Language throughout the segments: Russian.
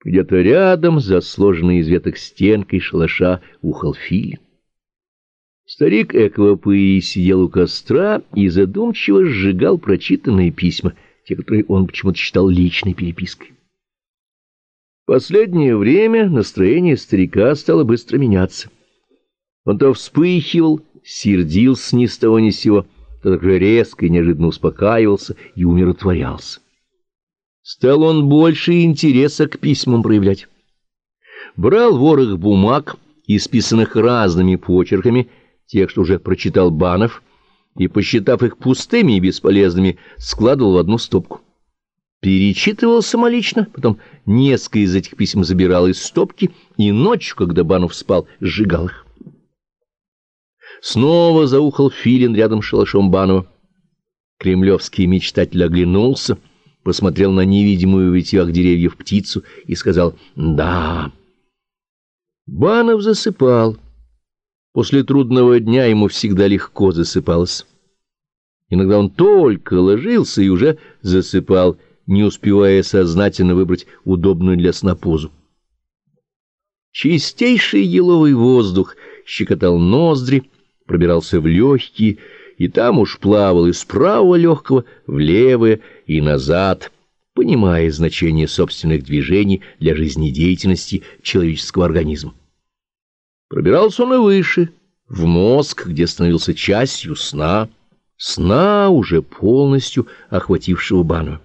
Где-то рядом, за сложенной из веток стенкой шалаша, ухал филин. Старик Эквапырий сидел у костра и задумчиво сжигал прочитанные письма, те, которые он почему-то считал личной перепиской. В последнее время настроение старика стало быстро меняться. Он то вспыхивал, сердился ни с того ни с сего, то так же резко и неожиданно успокаивался и умиротворялся. Стал он больше интереса к письмам проявлять. Брал ворох бумаг, исписанных разными почерками, тех, что уже прочитал Банов, и, посчитав их пустыми и бесполезными, складывал в одну стопку. Перечитывал самолично, потом несколько из этих писем забирал из стопки и ночью, когда Банов спал, сжигал их. Снова заухал филин рядом с шалашом Банова. Кремлевский мечтатель оглянулся, посмотрел на невидимую в ветвях деревьев птицу и сказал «Да». Банов засыпал. После трудного дня ему всегда легко засыпалось. Иногда он только ложился и уже засыпал, не успевая сознательно выбрать удобную для сна позу. Чистейший еловый воздух щекотал ноздри, пробирался в легкие, и там уж плавал из правого легкого в левое и назад, понимая значение собственных движений для жизнедеятельности человеческого организма. Пробирался он и выше, в мозг, где становился частью сна, сна, уже полностью охватившего Банова.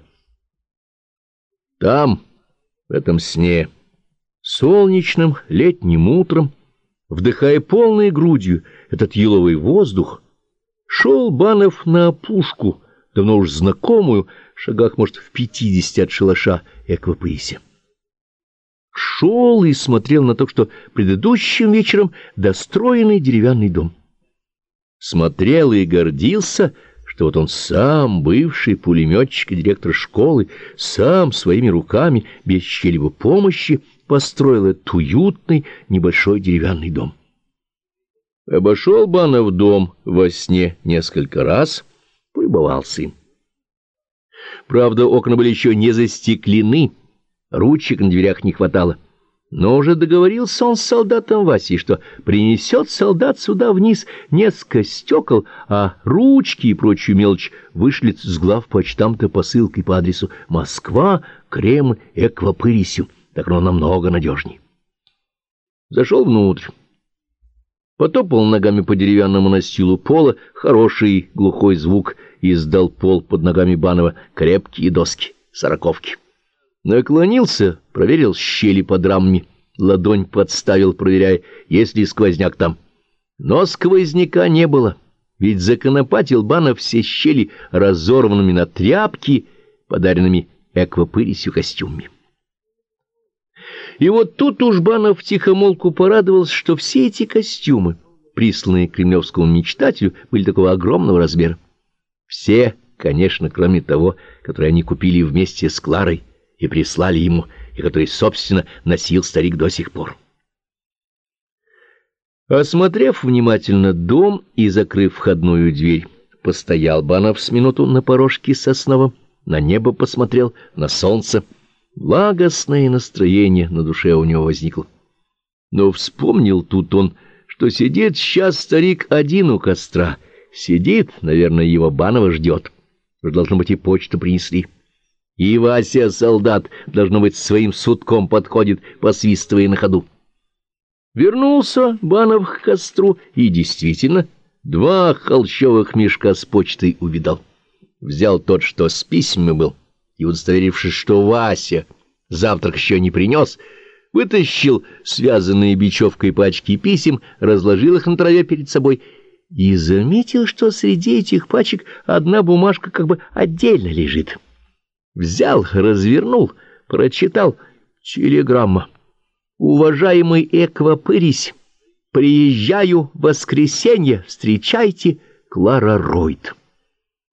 Там, в этом сне, солнечным летним утром, вдыхая полной грудью этот еловый воздух, шел Банов на опушку, давно уж знакомую, в шагах, может, в 50 от шалаша Эквапырия. Шел и смотрел на то, что предыдущим вечером достроенный деревянный дом. Смотрел и гордился, что вот он сам, бывший пулеметчик и директор школы, сам своими руками, без чьей-либо помощи, построил этот уютный небольшой деревянный дом. Обошел Банов дом во сне несколько раз, полюбовался им. Правда, окна были еще не застеклены, ручек на дверях не хватало. Но уже договорился он с солдатом Васей, что принесет солдат сюда вниз несколько стекол, а ручки и прочую мелочь вышлет с главпочтамта посылкой по адресу Москва, Кремль, Эквапырисю. Так оно намного надежней. Зашел внутрь. Потопал ногами по деревянному настилу пола, хороший глухой звук издал пол под ногами Банова, крепкие доски, сороковки. Наклонился, проверил щели под рамами, ладонь подставил, проверяя, есть ли сквозняк там. Но сквозняка не было, ведь законопатил Банов все щели разорванными на тряпки, подаренными Эквапырисью костюмами. И вот тут уж Банов втихомолку порадовался, что все эти костюмы, присланные кремлевскому мечтателю, были такого огромного размера. Все, конечно, кроме того, который они купили вместе с Кларой и прислали ему, и который, собственно, носил старик до сих пор. Осмотрев внимательно дом и закрыв входную дверь, постоял Банов с минуту на порожке сосновом, на небо посмотрел, на солнце. Благостное настроение на душе у него возникло. Но вспомнил тут он, что сидит сейчас старик один у костра. Сидит, наверное, его Банова ждет. Уж, должно быть, и почту принесли. И Вася, солдат, должно быть, своим сутком подходит, посвистывая на ходу. Вернулся Банов к костру и, действительно, 2 холщовых мешка с почтой увидал. Взял тот, что с письмами был, и, удостоверившись, что Вася завтрак еще не принес, вытащил связанные бечевкой пачки писем, разложил их на траве перед собой и заметил, что среди этих пачек одна бумажка как бы отдельно лежит. Взял, развернул, прочитал: телеграмма. «Уважаемый Эквапырись, приезжаю в воскресенье, встречайте, Клара Ройд».